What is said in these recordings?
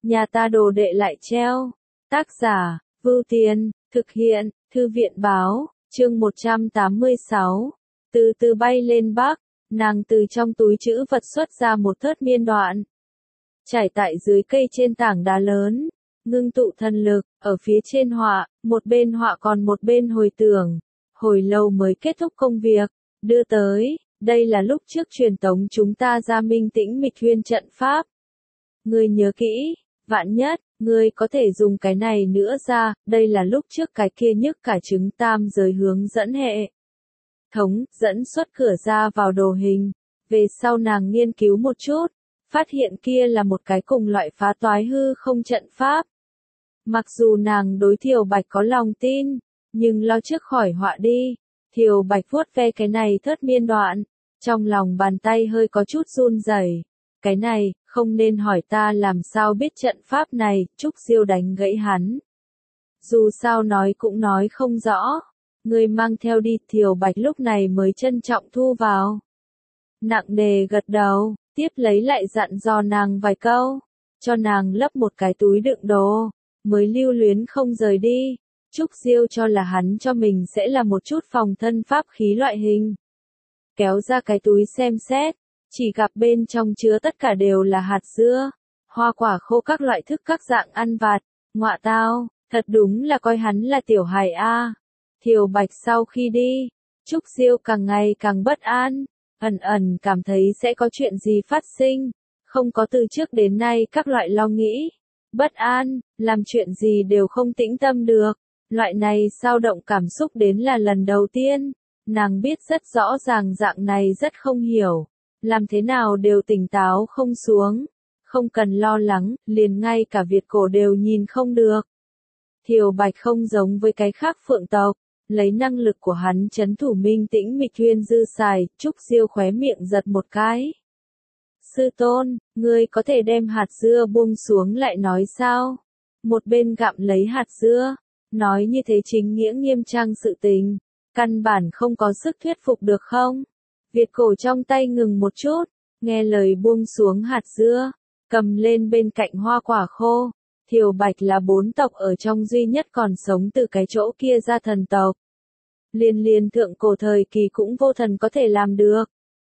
nhà ta đồ đệ lại treo. Tác giả, Vưu Tiên, thực hiện, Thư viện báo, chương 186. Từ từ bay lên Bắc, nàng từ trong túi trữ vật xuất ra một thớt miên đoạn. Trải tại dưới cây trên tảng đá lớn, ngưng tụ thần lực, ở phía trên họa, một bên họa còn một bên hồi tưởng. Hồi lâu mới kết thúc công việc, đưa tới, đây là lúc trước truyền tống chúng ta ra Minh Tĩnh Mịch Huyên trận pháp. Ngươi nhớ kỹ, vạn nhất, ngươi có thể dùng cái này nữa ra, đây là lúc trước cái kia nhức cả trứng tam giới hướng dẫn hệ thống, dẫn xuất cửa ra vào đồ hình. Về sau nàng nghiên cứu một chút, phát hiện kia là một cái cùng loại phá toái hư không trận pháp. Mặc dù nàng đối Thiều Bạch có lòng tin, nhưng lo trước khỏi họa đi. Thiều Bạch vuốt ve cái này thớt miên đoạn, trong lòng bàn tay hơi có chút run rẩy. Cái này, không nên hỏi ta làm sao biết trận pháp này, Trúc Diêu đánh gãy hắn. Dù sao nói cũng nói không rõ, người mang theo đi. Thiều Bạch lúc này mới trân trọng thu vào. Nặng nề gật đầu, tiếp lấy lại dặn dò nàng vài câu, cho nàng lấp một cái túi đựng đồ, mới lưu luyến không rời đi. Trúc Diêu cho là hắn cho mình sẽ là một chút phòng thân pháp khí loại hình. Kéo ra cái túi xem xét, chỉ gặp bên trong chứa tất cả đều là hạt dưa, hoa quả khô các loại thức các dạng ăn vặt. Ngọa tao, thật đúng là coi hắn là tiểu hài a. Thiều Bạch sau khi đi, Trúc Diêu càng ngày càng bất an, ẩn ẩn cảm thấy sẽ có chuyện gì phát sinh, không có từ trước đến nay các loại lo nghĩ. Bất an, làm chuyện gì đều không tĩnh tâm được. Loại này dao động cảm xúc đến là lần đầu tiên, nàng biết rất rõ ràng dạng này rất không hiểu, làm thế nào đều tỉnh táo không xuống, không cần lo lắng, liền ngay cả Việt cổ đều nhìn không được. Thiều Bạch không giống với cái khác phượng tộc, lấy năng lực của hắn trấn thủ Minh Tĩnh Mịch Huyên dư xài. Trúc Diêu khóe miệng giật một cái. Sư tôn, ngươi có thể đem hạt dưa buông xuống lại nói sao? Một bên gặm lấy hạt dưa, nói như thế chính nghĩa nghiêm trang sự tình, căn bản không có sức thuyết phục được không? Việt cổ trong tay ngừng một chút, nghe lời buông xuống hạt dưa, cầm lên bên cạnh hoa quả khô. Thiều Bạch là 4 tộc ở trong duy nhất còn sống từ cái chỗ kia ra thần tộc. Liên thượng cổ thời kỳ cũng vô thần có thể làm được.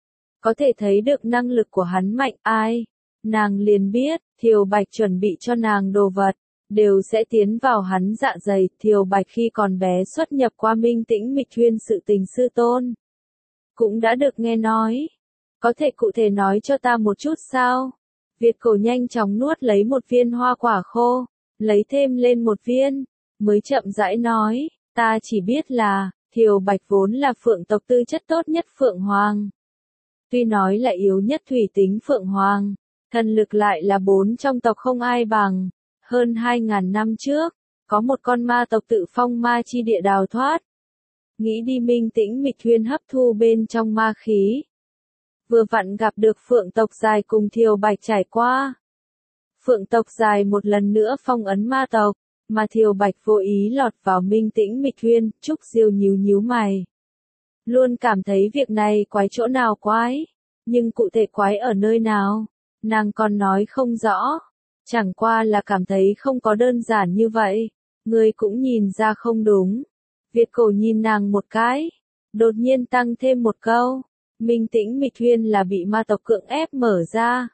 Có thể thấy được năng lực của hắn mạnh ai. Nàng liền biết, Thiều Bạch chuẩn bị cho nàng đồ vật, đều sẽ tiến vào hắn dạ dày. Thiều Bạch khi còn bé xuất nhập qua Minh Tĩnh Mịch Huyên sự tình sư tôn. Cũng đã được nghe nói. Có thể cụ thể nói cho ta một chút sao? Việt cổ nhanh chóng nuốt lấy một viên hoa quả khô, lấy thêm lên một viên, mới chậm rãi nói, ta chỉ biết là, Thiều Bạch vốn là phượng tộc tư chất tốt nhất phượng hoàng. Tuy nói là yếu nhất thủy tính phượng hoàng, thần lực lại là 4 trong tộc không ai bằng. Hơn 2.000 năm trước, có một con ma tộc tự phong ma chi địa đào thoát. Nghĩ đi Minh Tĩnh Mịch Huyên hấp thu bên trong ma khí. Vừa vặn gặp được phượng tộc dài cùng Thiều Bạch trải qua. Phượng tộc dài một lần nữa phong ấn ma tộc, mà Thiều Bạch vô ý lọt vào Minh Tĩnh Mịch Huyên. Trúc Diêu nhíu mày. Luôn cảm thấy việc này quái chỗ nào quái, nhưng cụ thể quái ở nơi nào, nàng còn nói không rõ. Chẳng qua là cảm thấy không có đơn giản như vậy, người cũng nhìn ra không đúng. Việt cổ nhìn nàng một cái, đột nhiên tăng thêm một câu, Minh Tĩnh Mịch Huyên là bị ma tộc cưỡng ép mở ra.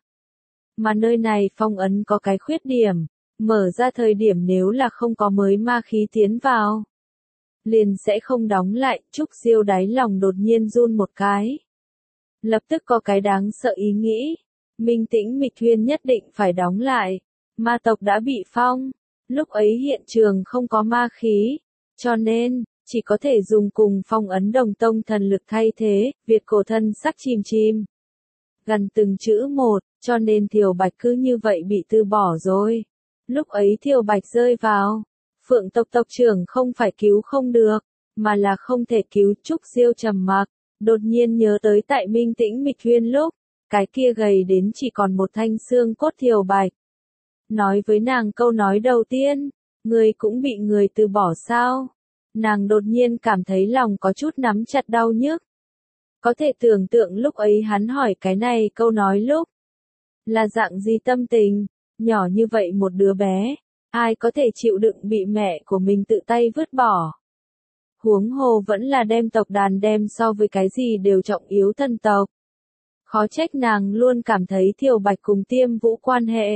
Mà nơi này phong ấn có cái khuyết điểm, mở ra thời điểm nếu là không có mới ma khí tiến vào, liền sẽ không đóng lại. Trúc Diêu đáy lòng đột nhiên run một cái. Lập tức có cái đáng sợ ý nghĩ. Minh Tĩnh Mịch Huyên nhất định phải đóng lại. Ma tộc đã bị phong. Lúc ấy hiện trường không có ma khí. Cho nên, chỉ có thể dùng cùng phong ấn đồng tông thần lực thay thế. Việt cổ thân sắc chìm. Gần từng chữ một, cho nên Thiều Bạch cứ như vậy bị từ bỏ rồi. Lúc ấy Thiều Bạch rơi vào. Phượng tộc tộc trưởng không phải cứu không được, mà là không thể cứu. Trúc Diêu trầm mặc, đột nhiên nhớ tới tại Minh Tĩnh Mịch Huyên lúc, cái kia gầy đến chỉ còn một thanh xương cốt Thiều Bạch. Nói với nàng câu nói đầu tiên, người cũng bị người từ bỏ sao? Nàng đột nhiên cảm thấy lòng có chút nắm chặt đau nhức. Có thể tưởng tượng lúc ấy hắn hỏi cái này câu nói lúc, là dạng gì tâm tình, Nhỏ như vậy một đứa bé, ai có thể chịu đựng bị mẹ của mình tự tay vứt bỏ. Huống hồ vẫn là đem tộc đàn đem so với cái gì đều trọng yếu thân tộc. Khó trách nàng luôn cảm thấy Thiều Bạch cùng Tiêm Vũ quan hệ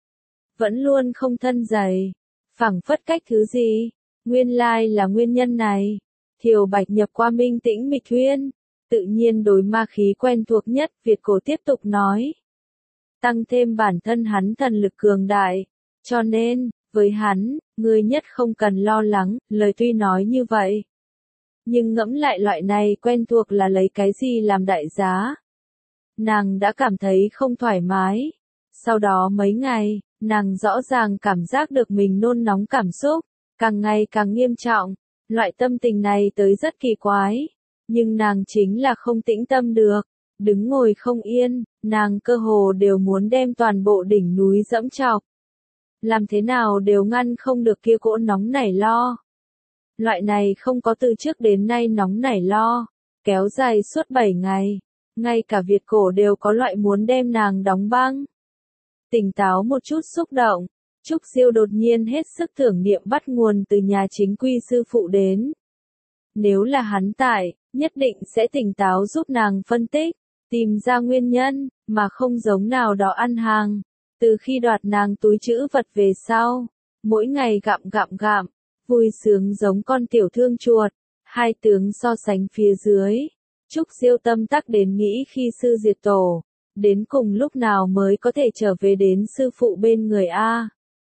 vẫn luôn không thân dày, phảng phất cách thứ gì, nguyên lai là nguyên nhân này. Thiều Bạch nhập qua Minh Tĩnh Mịch Huyên, tự nhiên đối ma khí quen thuộc nhất, Việt Cổ tiếp tục nói. Tăng thêm bản thân hắn thần lực cường đại, cho nên, với hắn, ngươi nhất không cần lo lắng, lời tuy nói như vậy. Nhưng ngẫm lại loại này quen thuộc là lấy cái gì làm đại giá. Nàng đã cảm thấy không thoải mái. Sau đó mấy ngày, nàng rõ ràng cảm giác được mình nôn nóng cảm xúc, càng ngày càng nghiêm trọng. Loại tâm tình này tới rất kỳ quái. Nhưng nàng chính là không tĩnh tâm được. Đứng ngồi không yên, nàng cơ hồ đều muốn đem toàn bộ đỉnh núi dẫm chọc. Làm thế nào đều ngăn không được kia cỗ nóng nảy lo. Loại này không có từ trước đến nay nóng nảy lo, kéo dài suốt 7 ngày. Ngay cả Việt Cổ đều có loại muốn đem nàng đóng băng. Tỉnh táo một chút xúc động, Trúc Siêu đột nhiên hết sức tưởng niệm bắt nguồn từ nhà chính quy sư phụ đến. Nếu là hắn tại, nhất định sẽ tỉnh táo giúp nàng phân tích, tìm ra nguyên nhân, mà không giống nào đó ăn hàng. Từ khi đoạt nàng túi trữ vật về sau, mỗi ngày gặm, vui sướng giống con tiểu thương chuột, hai tướng so sánh phía dưới. Trúc Siêu tâm tắc đến nghĩ khi sư diệt tổ, đến cùng lúc nào mới có thể trở về đến sư phụ bên người a.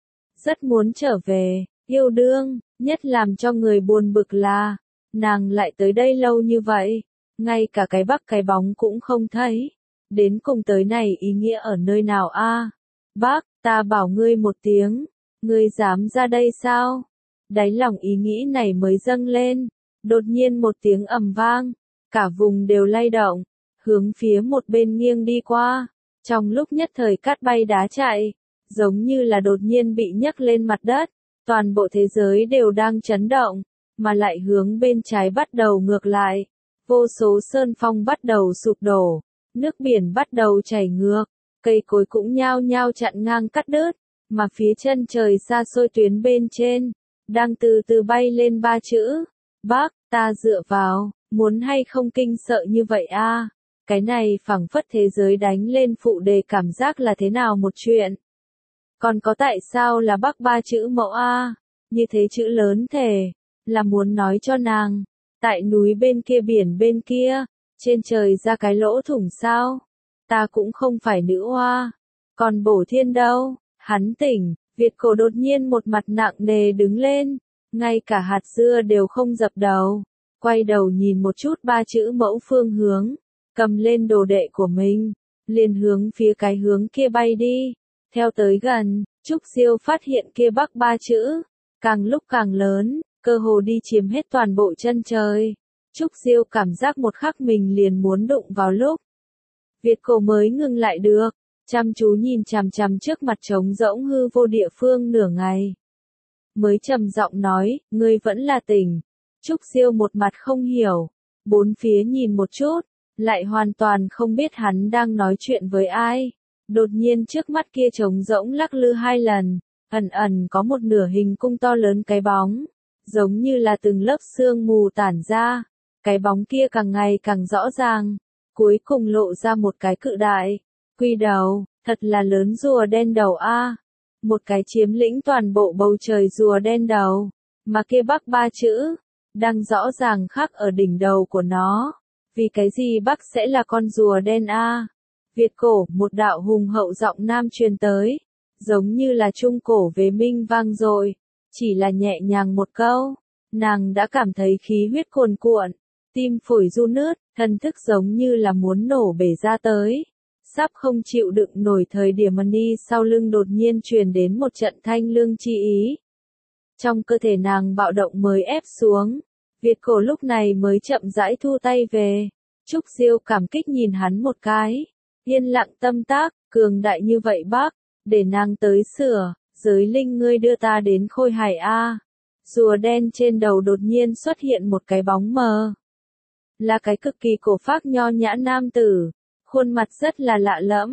Rất muốn trở về, yêu đương, nhất làm cho người buồn bực là, nàng lại tới đây lâu như vậy, ngay cả cái bắc cái bóng cũng không thấy. Đến cùng tới này ý nghĩa ở nơi nào a? Bác, ta bảo ngươi một tiếng, ngươi dám ra đây sao? Đáy lòng ý nghĩ này mới dâng lên, đột nhiên một tiếng ầm vang, cả vùng đều lay động, hướng phía một bên nghiêng đi qua. Trong lúc nhất thời cát bay đá chạy, giống như là đột nhiên bị nhấc lên mặt đất, toàn bộ thế giới đều đang chấn động, mà lại hướng bên trái bắt đầu ngược lại. Vô số sơn phong bắt đầu sụp đổ, nước biển bắt đầu chảy ngược, cây cối cũng nhao nhao chặn ngang cắt đứt, mà phía chân trời xa xôi tuyến bên trên, đang từ từ bay lên 3 chữ. Bác, ta dựa vào, muốn hay không kinh sợ như vậy a? Cái này phảng phất thế giới đánh lên phụ đề cảm giác là thế nào một chuyện. Còn có tại sao là Bắc 3 chữ mẫu a? Như thế chữ lớn thể, là muốn nói cho nàng, tại núi bên kia biển bên kia, trên trời ra cái lỗ thủng sao? Ta cũng không phải nữ oa. Còn Bổ Thiên đâu? Hắn tỉnh, Việt Cổ đột nhiên một mặt nặng nề đứng lên, ngay cả hạt dưa đều không dập đầu, quay đầu nhìn một chút 3 chữ mẫu phương hướng, cầm lên đồ đệ của mình, liền hướng phía cái hướng kia bay đi. Theo tới gần, Trúc Siêu phát hiện kia Bắc 3 chữ, càng lúc càng lớn, cơ hồ đi chiếm hết toàn bộ chân trời. Trúc Siêu cảm giác một khắc mình liền muốn đụng vào lúc. Việt Cổ mới ngừng lại được, chăm chú nhìn chằm chằm trước mặt trống rỗng hư vô địa phương nửa ngày. Mới trầm giọng nói, ngươi vẫn là tỉnh. Trúc Siêu một mặt không hiểu, bốn phía nhìn một chút, lại hoàn toàn không biết hắn đang nói chuyện với ai. Đột nhiên trước mắt kia trống rỗng lắc lư 2 lần, ẩn ẩn có một nửa hình cung to lớn cái bóng, giống như là từng lớp sương mù tản ra. Cái bóng kia càng ngày càng rõ ràng, cuối cùng lộ ra một cái cự đại quy đầu, thật là lớn rùa đen đầu a. Một cái chiếm lĩnh toàn bộ bầu trời rùa đen đầu, mà kia Bắc 3 chữ đang rõ ràng khắc ở đỉnh đầu của nó. Vì cái gì Bắc sẽ là con rùa đen a? Việt Cổ, một đạo hùng hậu giọng nam truyền tới, giống như là trung cổ về minh vang rồi, chỉ là nhẹ nhàng một câu, nàng đã cảm thấy khí huyết cuồn cuộn, tim phổi ru nứt, thân thức giống như là muốn nổ bể ra tới. Sắp không chịu đựng nổi thời điểm Money sau lưng đột nhiên truyền đến một trận thanh lương chi ý. Trong cơ thể nàng bạo động mới ép xuống, Việt Cổ lúc này mới chậm rãi thu tay về. Trúc Siêu cảm kích nhìn hắn một cái, yên lặng tâm tác, cường đại như vậy bác, để nàng tới sửa, giới linh ngươi đưa ta đến Khôi Hải a. Rùa đen trên đầu đột nhiên xuất hiện một cái bóng mờ. Là cái cực kỳ cổ phác nho nhã nam tử, khuôn mặt rất là lạ lẫm.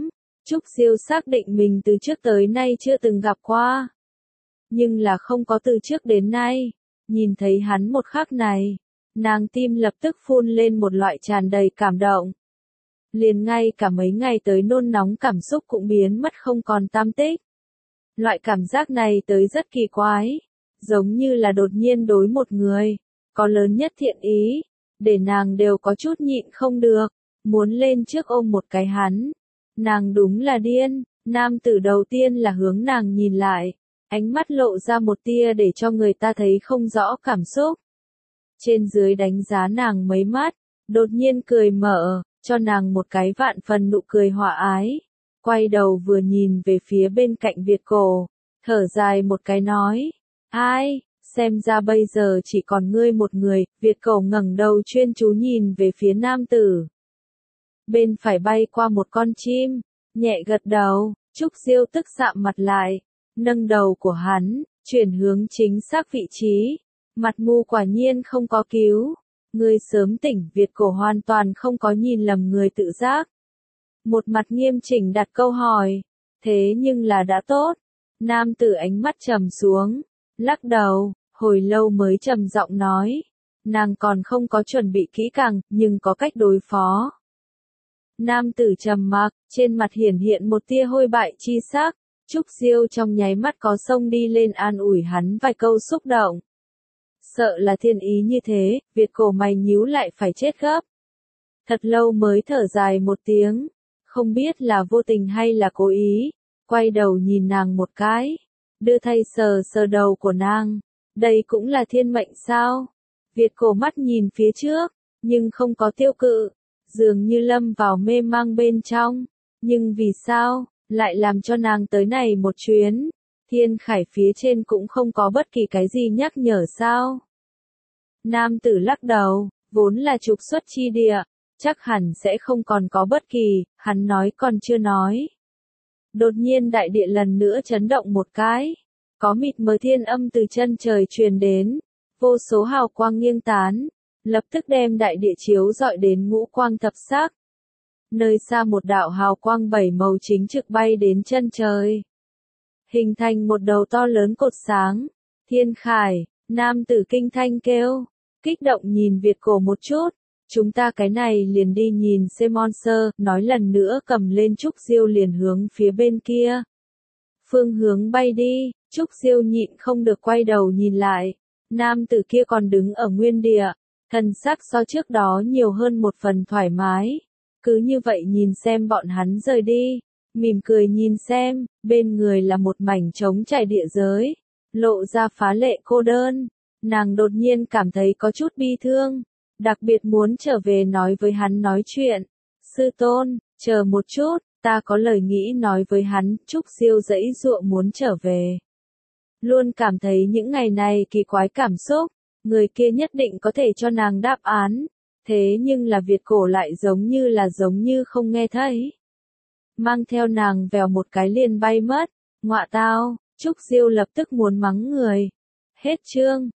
Trúc Diêu xác định mình từ trước tới nay chưa từng gặp qua. Nhưng là không có từ trước đến nay. Nhìn thấy hắn một khắc này, nàng tim lập tức phun lên một loại tràn đầy cảm động. Liền ngay cả mấy ngày tới nôn nóng cảm xúc cũng biến mất không còn tăm tích. Loại cảm giác này tới rất kỳ quái, giống như là đột nhiên đối một người, có lớn nhất thiện ý, để nàng đều có chút nhịn không được, muốn lên trước ôm một cái hắn. Nàng đúng là điên, nam tử đầu tiên là hướng nàng nhìn lại, ánh mắt lộ ra một tia để cho người ta thấy không rõ cảm xúc. Trên dưới đánh giá nàng mấy mắt, đột nhiên cười mở, cho nàng một cái vạn phần nụ cười hòa ái. Quay đầu vừa nhìn về phía bên cạnh Việt cổ, thở dài một cái nói, ai, xem ra bây giờ chỉ còn ngươi một người. Việt cổ ngẩng đầu chuyên chú nhìn về phía nam tử. Bên phải bay qua một con chim, nhẹ gật đầu. Trúc Diêu tức sạm mặt lại, nâng đầu của hắn, chuyển hướng chính xác vị trí. Mặt mù quả nhiên không có cứu. Ngươi sớm tỉnh. Việt cổ hoàn toàn không có nhìn lầm người tự giác. Một mặt nghiêm chỉnh đặt câu hỏi, thế nhưng là đã tốt. Nam tử ánh mắt trầm xuống, lắc đầu, hồi lâu mới trầm giọng nói, nàng còn không có chuẩn bị kỹ càng, nhưng có cách đối phó. Nam tử trầm mặc, trên mặt hiển hiện một tia hôi bại chi sắc. Trúc Diêu trong nháy mắt có xông đi lên an ủi hắn vài câu xúc động. Sợ là thiên ý như thế. Việt cổ mày nhíu lại phải chết gấp. Thật lâu mới thở dài một tiếng, không biết là vô tình hay là cố ý, quay đầu nhìn nàng một cái, đưa tay sờ sờ đầu của nàng. Đây cũng là thiên mệnh sao? Việt cổ mắt nhìn phía trước, nhưng không có tiêu cự, dường như lâm vào mê mang bên trong. Nhưng vì sao, lại làm cho nàng tới này một chuyến? Thiên khải phía trên cũng không có bất kỳ cái gì nhắc nhở sao? Nam tử lắc đầu, vốn là trục xuất chi địa, chắc hẳn sẽ không còn có bất kỳ. Hắn nói còn chưa nói. Đột nhiên đại địa lần nữa chấn động một cái. Có mịt mờ thiên âm từ chân trời truyền đến. Vô số hào quang nghiêng tán, lập tức đem đại địa chiếu rọi đến ngũ quang thập sắc. Nơi xa một đạo hào quang bảy màu chính trực bay đến chân trời. Hình thành một đầu to lớn cột sáng. Thiên khải, nam tử kinh thanh kêu. Kích động nhìn Việt cổ một chút. Chúng ta cái này liền đi nhìn xem monster, nói lần nữa cầm lên Trúc Diêu liền hướng phía bên kia. Phương hướng bay đi, Trúc Diêu nhịn không được quay đầu nhìn lại. Nam tử kia còn đứng ở nguyên địa, thần sắc so trước đó nhiều hơn một phần thoải mái. Cứ như vậy nhìn xem bọn hắn rời đi, mỉm cười nhìn xem, bên người là một mảnh trống trải địa giới, lộ ra phá lệ cô đơn. Nàng đột nhiên cảm thấy có chút bi thương, đặc biệt muốn trở về nói với hắn nói chuyện. Sư tôn, chờ một chút, ta có lời nghĩ nói với hắn. Trúc Diêu giãy giụa muốn trở về. Luôn cảm thấy những ngày này kỳ quái cảm xúc, người kia nhất định có thể cho nàng đáp án. Thế nhưng là Việt cổ lại giống như không nghe thấy. Mang theo nàng vèo một cái liền bay mất. Ngọa tao, Trúc Diêu lập tức muốn mắng người. Hết chương.